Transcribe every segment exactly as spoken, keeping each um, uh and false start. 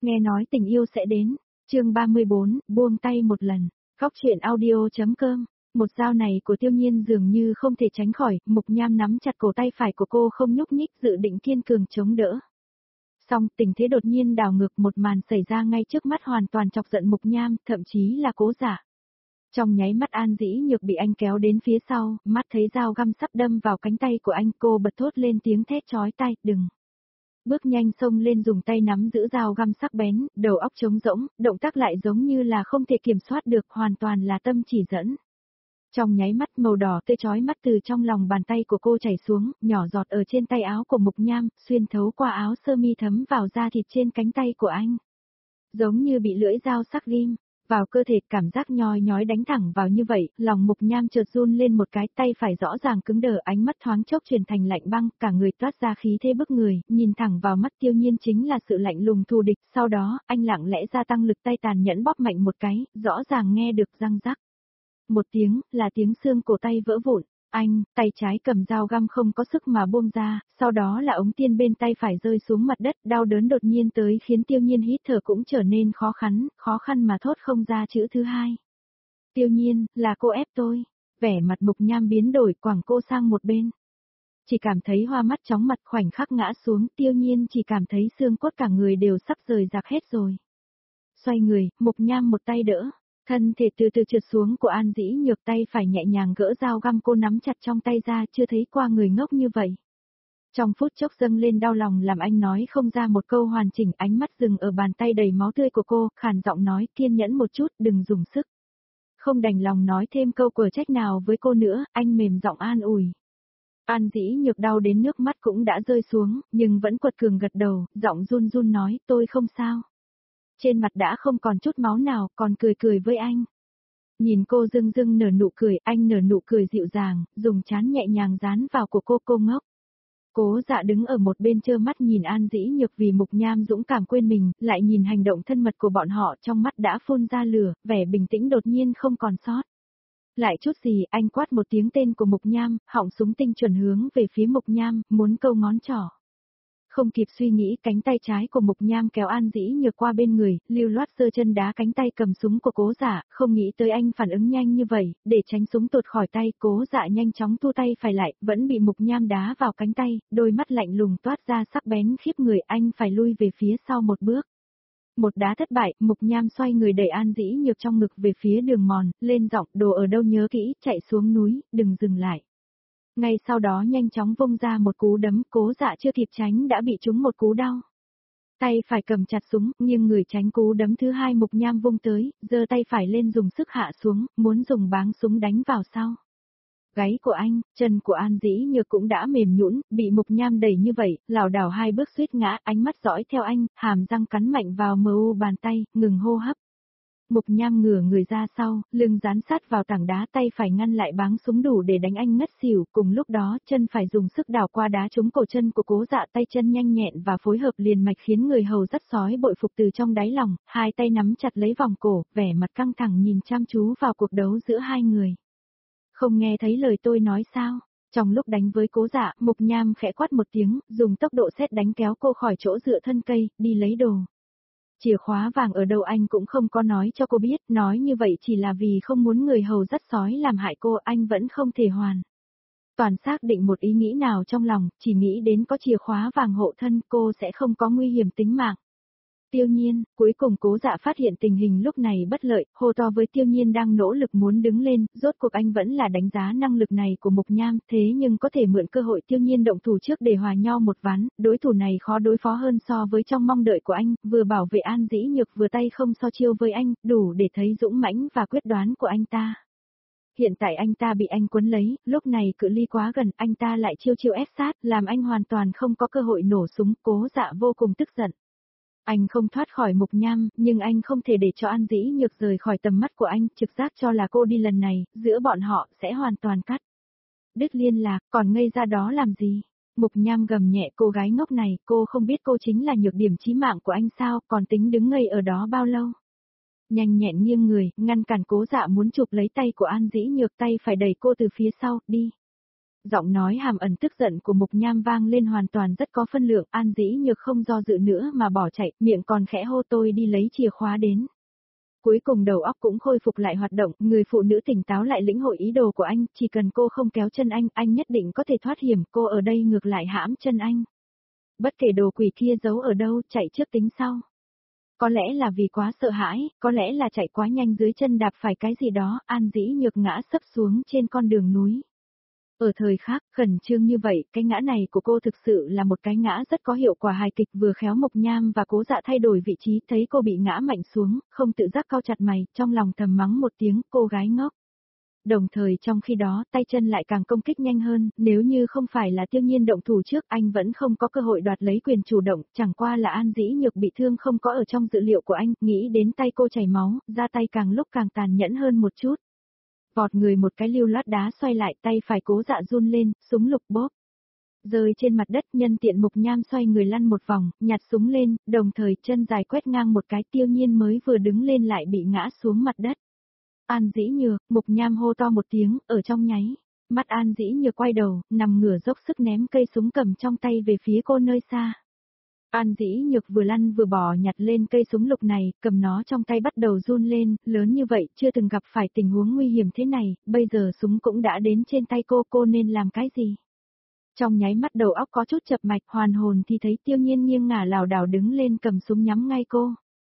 Nghe nói tình yêu sẽ đến. Chương ba mươi bốn, buông tay một lần. Góc truyện audio.com. Một dao này của Tiêu Nhiên dường như không thể tránh khỏi, Mục Nham nắm chặt cổ tay phải của cô không nhúc nhích, dự định kiên cường chống đỡ. Song tình thế đột nhiên đảo ngược, một màn xảy ra ngay trước mắt hoàn toàn chọc giận Mục Nham, thậm chí là Cố Dạ. Trong nháy mắt An Dĩ Nhược bị anh kéo đến phía sau, mắt thấy dao găm sắp đâm vào cánh tay của anh, cô bật thốt lên tiếng thét chói tai, đừng. Bước nhanh xông lên dùng tay nắm giữ dao găm sắc bén, đầu óc trống rỗng, động tác lại giống như là không thể kiểm soát được, hoàn toàn là tâm chỉ dẫn. Trong nháy mắt màu đỏ tươi chói mắt từ trong lòng bàn tay của cô chảy xuống, nhỏ giọt ở trên tay áo của Mục Nham, xuyên thấu qua áo sơ mi thấm vào da thịt trên cánh tay của anh. Giống như bị lưỡi dao sắc ghim vào cơ thể, cảm giác nhói nhói đánh thẳng vào như vậy, lòng Mục Nham chợt run lên một cái, tay phải rõ ràng cứng đờ, ánh mắt thoáng chốc chuyển thành lạnh băng, cả người toát ra khí thế bức người, nhìn thẳng vào mắt Tiêu Nhiên chính là sự lạnh lùng thù địch, sau đó, anh lặng lẽ gia tăng lực tay tàn nhẫn bóp mạnh một cái, rõ ràng nghe được răng rắc. Một tiếng, là tiếng xương cổ tay vỡ vụn. Anh, tay trái cầm dao găm không có sức mà buông ra, sau đó là ống tiên bên tay phải rơi xuống mặt đất, đau đớn đột nhiên tới khiến Tiêu Nhiên hít thở cũng trở nên khó khăn, khó khăn mà thốt không ra chữ thứ hai. Tiêu Nhiên, là cô ép tôi. Vẻ mặt Mục Nham biến đổi, quẳng cô sang một bên. Chỉ cảm thấy hoa mắt chóng mặt, khoảnh khắc ngã xuống, Tiêu Nhiên chỉ cảm thấy xương cốt cả người đều sắp rời rạc hết rồi. Xoay người, Mục Nham một tay đỡ. Thân thể từ từ trượt xuống của An Dĩ Nhược, tay phải nhẹ nhàng gỡ dao găm cô nắm chặt trong tay ra, chưa thấy qua người ngốc như vậy. Trong phút chốc dâng lên đau lòng làm anh nói không ra một câu hoàn chỉnh, ánh mắt dừng ở bàn tay đầy máu tươi của cô, khàn giọng nói kiên nhẫn một chút, đừng dùng sức. Không đành lòng nói thêm câu quở trách nào với cô nữa, anh mềm giọng an ủi. An Dĩ Nhược đau đến nước mắt cũng đã rơi xuống, nhưng vẫn quật cường gật đầu, giọng run run nói tôi không sao. Trên mặt đã không còn chút máu nào, còn cười cười với anh. Nhìn cô dưng dưng nở nụ cười, anh nở nụ cười dịu dàng, dùng trán nhẹ nhàng dán vào của cô, cô ngốc. Cố Dạ đứng ở một bên trơ mắt nhìn An Dĩ Nhược vì Mục Nham dũng cảm quên mình, lại nhìn hành động thân mật của bọn họ, trong mắt đã phun ra lửa, vẻ bình tĩnh đột nhiên không còn sót. Lại chút gì, anh quát một tiếng tên của Mục Nham, họng súng tinh chuẩn hướng về phía Mục Nham, muốn câu ngón trỏ. Không kịp suy nghĩ, cánh tay trái của Mục Nham kéo An Dĩ Nhược qua bên người, lưu loát giơ chân đá cánh tay cầm súng của Cố Dạ, không nghĩ tới anh phản ứng nhanh như vậy, để tránh súng tuột khỏi tay, Cố Dạ nhanh chóng thu tay phải lại, vẫn bị Mục Nham đá vào cánh tay, đôi mắt lạnh lùng toát ra sắc bén khiếp người, anh phải lui về phía sau một bước. Một đá thất bại, Mục Nham xoay người đẩy An Dĩ Nhược trong ngực về phía đường mòn, lên giọng, đồ ở đâu nhớ kỹ, chạy xuống núi, đừng dừng lại. Ngay sau đó nhanh chóng vung ra một cú đấm, Cố Dạ chưa kịp tránh đã bị trúng một cú đau. Tay phải cầm chặt súng, nhưng người tránh cú đấm thứ hai Mục Nham vung tới, giơ tay phải lên dùng sức hạ xuống, muốn dùng báng súng đánh vào sau. Gáy của anh, chân của An Dĩ Nhược cũng đã mềm nhũn, bị Mục Nham đẩy như vậy, lảo đảo hai bước suýt ngã, ánh mắt dõi theo anh, hàm răng cắn mạnh vào mờ u bàn tay, ngừng hô hấp. Mục Nham ngửa người ra sau, lưng dán sát vào tảng đá, tay phải ngăn lại báng súng đủ để đánh anh ngất xỉu, cùng lúc đó chân phải dùng sức đảo qua đá trúng cổ chân của Cố Dạ, tay chân nhanh nhẹn và phối hợp liền mạch khiến người hầu dắt sói bội phục từ trong đáy lòng, hai tay nắm chặt lấy vòng cổ, vẻ mặt căng thẳng nhìn chăm chú vào cuộc đấu giữa hai người. Không nghe thấy lời tôi nói sao? Trong lúc đánh với Cố Dạ, Mục Nham khẽ quát một tiếng, dùng tốc độ sét đánh kéo cô khỏi chỗ dựa thân cây, đi lấy đồ. Chìa khóa vàng ở đâu anh cũng không có nói cho cô biết, nói như vậy chỉ là vì không muốn người hầu dắt sói làm hại cô, anh vẫn không thể hoàn. Toàn xác định một ý nghĩ nào trong lòng, chỉ nghĩ đến có chìa khóa vàng hộ thân cô sẽ không có nguy hiểm tính mạng. Tiêu Nhiên, cuối cùng Cố Dạ phát hiện tình hình lúc này bất lợi, hô to với Tiêu Nhiên đang nỗ lực muốn đứng lên, rốt cuộc anh vẫn là đánh giá năng lực này của Mục Nham, thế nhưng có thể mượn cơ hội Tiêu Nhiên động thủ trước để hòa nhau một ván, đối thủ này khó đối phó hơn so với trong mong đợi của anh, vừa bảo vệ An Dĩ Nhược vừa tay không so chiêu với anh, đủ để thấy dũng mãnh và quyết đoán của anh ta. Hiện tại anh ta bị anh quấn lấy, lúc này cự ly quá gần, anh ta lại chiêu chiêu ép sát, làm anh hoàn toàn không có cơ hội nổ súng, Cố Dạ vô cùng tức giận. Anh không thoát khỏi Mục Nham, nhưng anh không thể để cho An Dĩ Nhược rời khỏi tầm mắt của anh, trực giác cho là cô đi lần này, giữa bọn họ sẽ hoàn toàn cắt đứt liên lạc, còn ngây ra đó làm gì? Mục Nham gầm nhẹ, cô gái ngốc này, cô không biết cô chính là nhược điểm chí mạng của anh sao, còn tính đứng ngây ở đó bao lâu? Nhanh nhẹn nghiêng người, ngăn cản Cố Dạ muốn chụp lấy tay của An Dĩ Nhược, tay phải đẩy cô từ phía sau, đi. Giọng nói hàm ẩn tức giận của Mục Nham vang lên hoàn toàn rất có phân lượng, An Dĩ Nhược không do dự nữa mà bỏ chạy, miệng còn khẽ hô tôi đi lấy chìa khóa đến. Cuối cùng đầu óc cũng khôi phục lại hoạt động, người phụ nữ tỉnh táo lại lĩnh hội ý đồ của anh, chỉ cần cô không kéo chân anh, anh nhất định có thể thoát hiểm, cô ở đây ngược lại hãm chân anh. Bất kể đồ quỷ kia giấu ở đâu, chạy trước tính sau. Có lẽ là vì quá sợ hãi, có lẽ là chạy quá nhanh dưới chân đạp phải cái gì đó, An Dĩ Nhược ngã sấp xuống trên con đường núi. Ở thời khác, khẩn trương như vậy, cái ngã này của cô thực sự là một cái ngã rất có hiệu quả hài kịch, vừa khéo Mộc Nham và Cố Dạ thay đổi vị trí, thấy cô bị ngã mạnh xuống, không tự giác cau chặt mày, trong lòng thầm mắng một tiếng, cô gái ngốc. Đồng thời trong khi đó, tay chân lại càng công kích nhanh hơn, nếu như không phải là Tiêu Nhiên động thủ trước, anh vẫn không có cơ hội đoạt lấy quyền chủ động, chẳng qua là An Dĩ Nhược bị thương không có ở trong dự liệu của anh, nghĩ đến tay cô chảy máu, ra tay càng lúc càng tàn nhẫn hơn một chút. Vọt người một cái lưu loát đá xoay lại, tay phải Cố Dạ run lên, súng lục bóp. Rơi trên mặt đất, nhân tiện Mục Nham xoay người lăn một vòng, nhặt súng lên, đồng thời chân dài quét ngang một cái, Tiêu Nhiên mới vừa đứng lên lại bị ngã xuống mặt đất. An Dĩ Nhược, Mục Nham hô to một tiếng, ở trong nháy. Mắt An Dĩ Nhược quay đầu, nằm ngửa dốc sức ném cây súng cầm trong tay về phía cô nơi xa. An Dĩ Nhược vừa lăn vừa bò nhặt lên cây súng lục này, cầm nó trong tay bắt đầu run lên, lớn như vậy, chưa từng gặp phải tình huống nguy hiểm thế này, bây giờ súng cũng đã đến trên tay cô, cô nên làm cái gì? Trong nháy mắt đầu óc có chút chập mạch, hoàn hồn thì thấy Tiêu Nhiên nghiêng ngả lảo đảo đứng lên cầm súng nhắm ngay cô.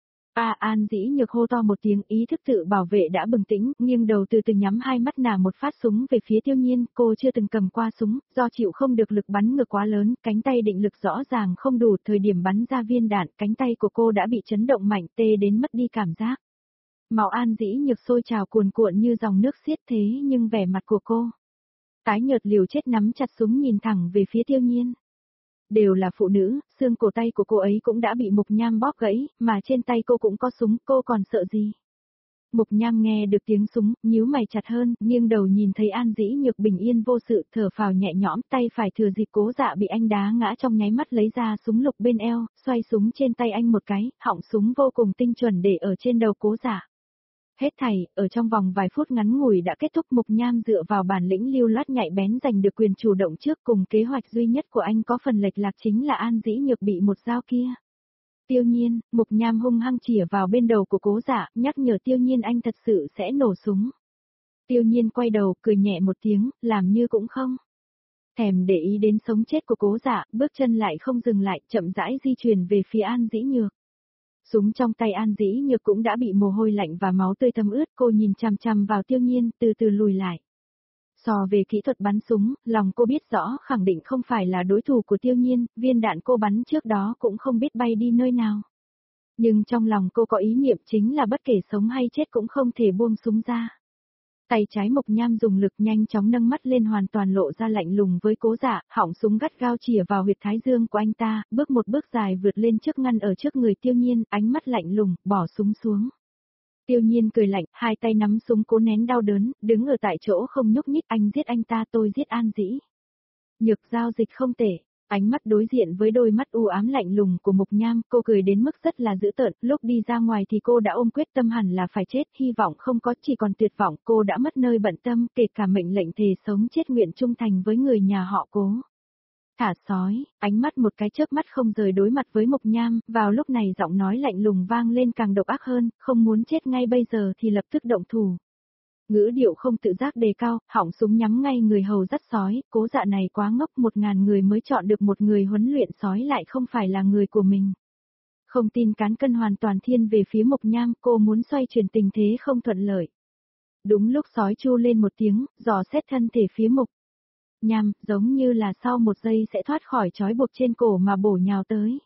À, An Dĩ Nhược hô to một tiếng, ý thức tự bảo vệ đã bừng tỉnh, nghiêng đầu từ từ nhắm hai mắt nả một phát súng về phía Tiêu Nhiên, cô chưa từng cầm qua súng, do chịu không được lực bắn ngược quá lớn, cánh tay định lực rõ ràng không đủ, thời điểm bắn ra viên đạn, cánh tay của cô đã bị chấn động mạnh, tê đến mất đi cảm giác. Máu An Dĩ Nhược sôi trào cuồn cuộn như dòng nước xiết, thế nhưng vẻ mặt của cô tái nhợt liều chết nắm chặt súng nhìn thẳng về phía Tiêu Nhiên. Đều là phụ nữ, xương cổ tay của cô ấy cũng đã bị Mục Nham bóp gãy, mà trên tay cô cũng có súng, cô còn sợ gì? Mục Nham nghe được tiếng súng, nhíu mày chặt hơn, nghiêng đầu nhìn thấy An Dĩ Nhược bình yên vô sự, thở phào nhẹ nhõm, tay phải thừa dịp Cố Dạ bị anh đá ngã trong nháy mắt lấy ra súng lục bên eo, xoay súng trên tay anh một cái, họng súng vô cùng tinh chuẩn để ở trên đầu Cố Dạ. Hết thảy, ở trong vòng vài phút ngắn ngủi đã kết thúc. Mục Nham dựa vào bản lĩnh lưu loát nhạy bén giành được quyền chủ động trước, cùng kế hoạch duy nhất của anh có phần lệch lạc chính là An Dĩ Nhược bị một dao kia. Tiêu Nhiên, Mục Nham hung hăng chĩa vào bên đầu của Cố Dạ, nhắc nhở Tiêu Nhiên anh thật sự sẽ nổ súng. Tiêu Nhiên quay đầu, cười nhẹ một tiếng, làm như cũng không thèm để ý đến sống chết của Cố Dạ, bước chân lại không dừng lại, chậm rãi di chuyển về phía An Dĩ Nhược. Súng trong tay An Dĩ Nhược cũng đã bị mồ hôi lạnh và máu tươi thấm ướt, cô nhìn chằm chằm vào Tiêu Nhiên, từ từ lùi lại. So về kỹ thuật bắn súng, lòng cô biết rõ khẳng định không phải là đối thủ của Tiêu Nhiên, viên đạn cô bắn trước đó cũng không biết bay đi nơi nào. Nhưng trong lòng cô có ý niệm chính là bất kể sống hay chết cũng không thể buông súng ra. Tay trái Mộc Nham dùng lực nhanh chóng nâng mắt lên, hoàn toàn lộ ra lạnh lùng với Cố Dạ, họng súng gắt gao chĩa vào huyệt thái dương của anh ta, bước một bước dài vượt lên trước ngăn ở trước người Tiêu Nhiên, ánh mắt lạnh lùng, bỏ súng xuống. Tiêu Nhiên cười lạnh, hai tay nắm súng cố nén đau đớn, đứng ở tại chỗ không nhúc nhích, anh giết anh ta tôi giết An Dĩ Nhược, giao dịch không tệ. Ánh mắt đối diện với đôi mắt u ám lạnh lùng của Mộc Nham, cô cười đến mức rất là dữ tợn, lúc đi ra ngoài thì cô đã ôm quyết tâm hẳn là phải chết, hy vọng không có, chỉ còn tuyệt vọng, cô đã mất nơi bận tâm, kể cả mệnh lệnh thề sống chết nguyện trung thành với người nhà họ Cố. Thả sói, ánh mắt một cái chớp mắt không rời đối mặt với Mộc Nham, vào lúc này giọng nói lạnh lùng vang lên càng độc ác hơn, không muốn chết ngay bây giờ thì lập tức động thủ. Ngữ điệu không tự giác đề cao, họng súng nhắm ngay người hầu dắt sói, Cố Dạ này quá ngốc, một ngàn người mới chọn được một người huấn luyện sói lại không phải là người của mình. Không tin cán cân hoàn toàn thiên về phía Mộc Nham, cô muốn xoay chuyển tình thế không thuận lợi. Đúng lúc sói chu lên một tiếng, dò xét thân thể phía Mộc Nham, giống như là sau một giây sẽ thoát khỏi trói buộc trên cổ mà bổ nhào tới.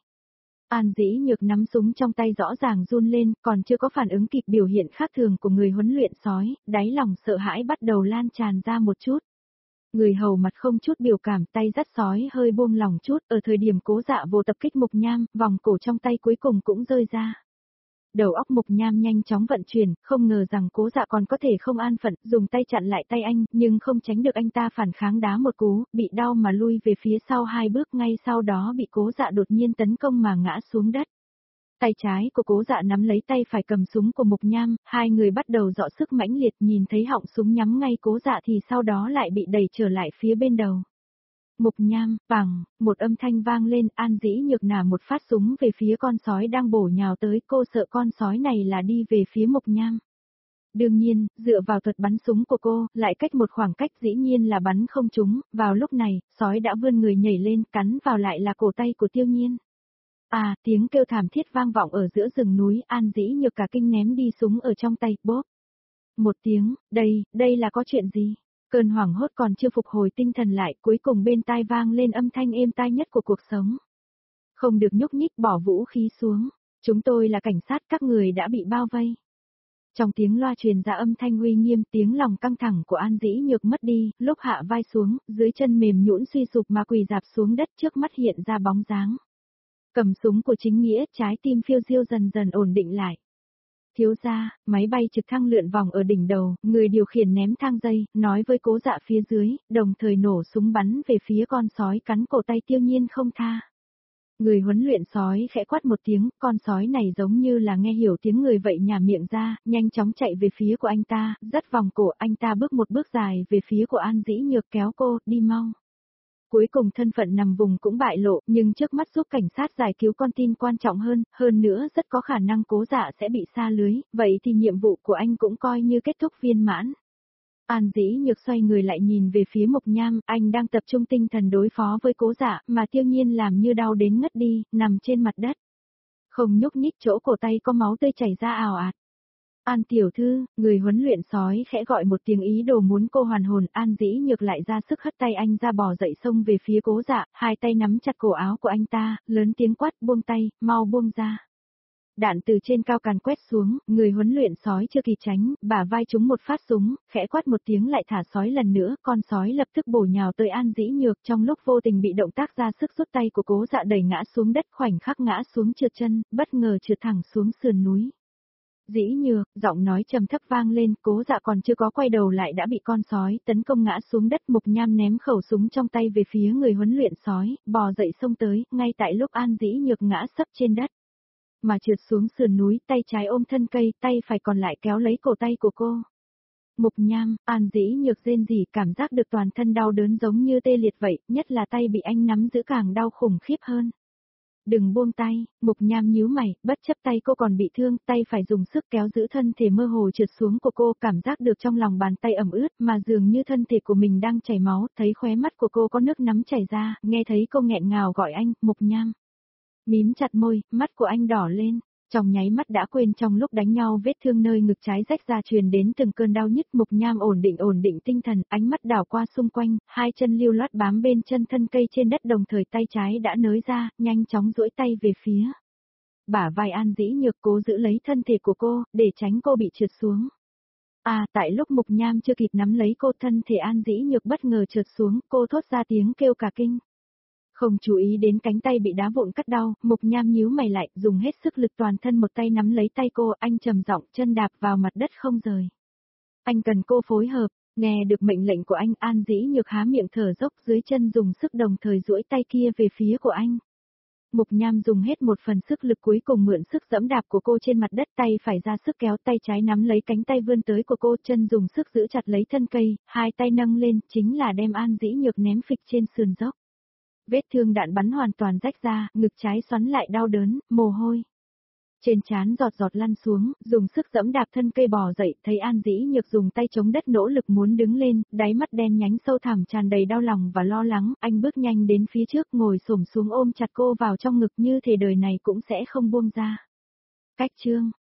An Dĩ Nhược nắm súng trong tay rõ ràng run lên, còn chưa có phản ứng kịp biểu hiện khác thường của người huấn luyện sói, đáy lòng sợ hãi bắt đầu lan tràn ra một chút. Người hầu mặt không chút biểu cảm, tay dắt sói hơi buông lỏng chút, ở thời điểm Cố Dạ vô tập kích Mộc Nham, vòng cổ trong tay cuối cùng cũng rơi ra. Đầu óc Mộc Nham nhanh chóng vận chuyển, không ngờ rằng Cố Dạ còn có thể không an phận, dùng tay chặn lại tay anh, nhưng không tránh được anh ta phản kháng đá một cú, bị đau mà lui về phía sau hai bước, ngay sau đó bị Cố Dạ đột nhiên tấn công mà ngã xuống đất. Tay trái của Cố Dạ nắm lấy tay phải cầm súng của Mục Nham, hai người bắt đầu dọ sức mãnh liệt, nhìn thấy họng súng nhắm ngay Cố Dạ thì sau đó lại bị đẩy trở lại phía bên đầu. Mục Nham, bằng, một âm thanh vang lên, An Dĩ Nhược nả một phát súng về phía con sói đang bổ nhào tới, cô sợ con sói này là đi về phía Mục Nham. Đương nhiên, dựa vào thuật bắn súng của cô, lại cách một khoảng cách dĩ nhiên là bắn không trúng, vào lúc này, sói đã vươn người nhảy lên, cắn vào lại là cổ tay của Tiêu Nhiên. À, tiếng kêu thảm thiết vang vọng ở giữa rừng núi, An Dĩ Nhược cả kinh ném đi súng ở trong tay, bốp. Một tiếng, đây, đây là có chuyện gì? Cơn hoảng hốt còn chưa phục hồi tinh thần lại, cuối cùng bên tai vang lên âm thanh êm tai nhất của cuộc sống. Không được nhúc nhích, bỏ vũ khí xuống. Chúng tôi là cảnh sát, các người đã bị bao vây. Trong tiếng loa truyền ra âm thanh uy nghiêm, tiếng lòng căng thẳng của An Dĩ Nhược mất đi, lúc hạ vai xuống, dưới chân mềm nhũn suy sụp mà quỳ rạp xuống đất, trước mắt hiện ra bóng dáng. Cầm súng của chính nghĩa, trái tim phiêu diêu dần dần ổn định lại. Thiếu gia, máy bay trực thăng lượn vòng ở đỉnh đầu, người điều khiển ném thang dây, nói với Cố Dạ phía dưới, đồng thời nổ súng bắn về phía con sói cắn cổ tay Tiêu Nhiên không tha. Người huấn luyện sói khẽ quát một tiếng, con sói này giống như là nghe hiểu tiếng người vậy nhả miệng ra, nhanh chóng chạy về phía của anh ta, dắt vòng cổ anh ta bước một bước dài về phía của An Dĩ Nhược kéo cô, đi mau. Cuối cùng thân phận nằm vùng cũng bại lộ, nhưng trước mắt giúp cảnh sát giải cứu con tin quan trọng hơn, hơn nữa rất có khả năng Cố Dạ sẽ bị sa lưới, vậy thì nhiệm vụ của anh cũng coi như kết thúc viên mãn. An Dĩ Nhược xoay người lại nhìn về phía Mục Nham, anh đang tập trung tinh thần đối phó với Cố Dạ, mà Tiêu Nhiên làm như đau đến ngất đi, nằm trên mặt đất. Không nhúc nhích, chỗ cổ tay có máu tươi chảy ra ào ạt. An tiểu thư, người huấn luyện sói khẽ gọi một tiếng ý đồ muốn cô hoàn hồn, An Dĩ Nhược lại ra sức hất tay anh ra bò dậy xông về phía Cố Dạ, hai tay nắm chặt cổ áo của anh ta, lớn tiếng quát, buông tay, mau buông ra. Đạn từ trên cao càn quét xuống, người huấn luyện sói chưa kịp tránh, bả vai trúng một phát súng, khẽ quát một tiếng lại thả sói lần nữa, con sói lập tức bổ nhào tới An Dĩ Nhược, trong lúc vô tình bị động tác ra sức rút tay của Cố Dạ đẩy ngã xuống đất, khoảnh khắc ngã xuống trượt chân, bất ngờ trượt thẳng xuống sườn núi. Dĩ Nhược, giọng nói trầm thấp vang lên, Cố Dạ còn chưa có quay đầu lại đã bị con sói tấn công ngã xuống đất. Mục Nham ném khẩu súng trong tay về phía người huấn luyện sói, bò dậy xông tới, ngay tại lúc An Dĩ Nhược ngã sấp trên đất. Mà trượt xuống sườn núi, tay trái ôm thân cây, tay phải còn lại kéo lấy cổ tay của cô. Mục Nham, An Dĩ Nhược rên rỉ, cảm giác được toàn thân đau đớn giống như tê liệt vậy, nhất là tay bị anh nắm giữ càng đau khủng khiếp hơn. Đừng buông tay, Mục Nham nhíu mày, bất chấp tay cô còn bị thương, tay phải dùng sức kéo giữ thân thể mơ hồ trượt xuống của cô, cảm giác được trong lòng bàn tay ẩm ướt, mà dường như thân thể của mình đang chảy máu, thấy khóe mắt của cô có nước nắm chảy ra, nghe thấy cô nghẹn ngào gọi anh, Mục Nham. Mím chặt môi, mắt của anh đỏ lên, trong nháy mắt đã quên trong lúc đánh nhau vết thương nơi ngực trái rách ra truyền đến từng cơn đau nhức. Mục Nham ổn định ổn định tinh thần, ánh mắt đảo qua xung quanh, hai chân lưu loát bám bên chân thân cây trên đất, đồng thời tay trái đã nới ra, nhanh chóng duỗi tay về phía bả vai An Dĩ Nhược, cố giữ lấy thân thể của cô, để tránh cô bị trượt xuống. À, tại lúc Mục Nham chưa kịp nắm lấy cô, thân thể An Dĩ Nhược bất ngờ trượt xuống, cô thốt ra tiếng kêu cả kinh. Không chú ý đến cánh tay bị đá vụn cắt đau, Mục Nham nhíu mày lại, dùng hết sức lực toàn thân một tay nắm lấy tay cô, anh trầm giọng, chân đạp vào mặt đất không rời. Anh cần cô phối hợp, nghe được mệnh lệnh của anh, An Dĩ Nhược há miệng thở dốc, dưới chân dùng sức đồng thời duỗi tay kia về phía của anh. Mục Nham dùng hết một phần sức lực, cuối cùng mượn sức giẫm đạp của cô trên mặt đất, tay phải ra sức kéo, tay trái nắm lấy cánh tay vươn tới của cô, chân dùng sức giữ chặt lấy thân cây, hai tay nâng lên, chính là đem An Dĩ Nhược ném phịch trên sườn dốc. Vết thương đạn bắn hoàn toàn rách ra, ngực trái xoắn lại đau đớn, mồ hôi trên trán giọt giọt lăn xuống, dùng sức giẫm đạp thân cây bò dậy, thấy An Dĩ Nhược dùng tay chống đất nỗ lực muốn đứng lên, đáy mắt đen nhánh sâu thẳm tràn đầy đau lòng và lo lắng, anh bước nhanh đến phía trước, ngồi xổm xuống ôm chặt cô vào trong ngực, như thể đời này cũng sẽ không buông ra. Cách chương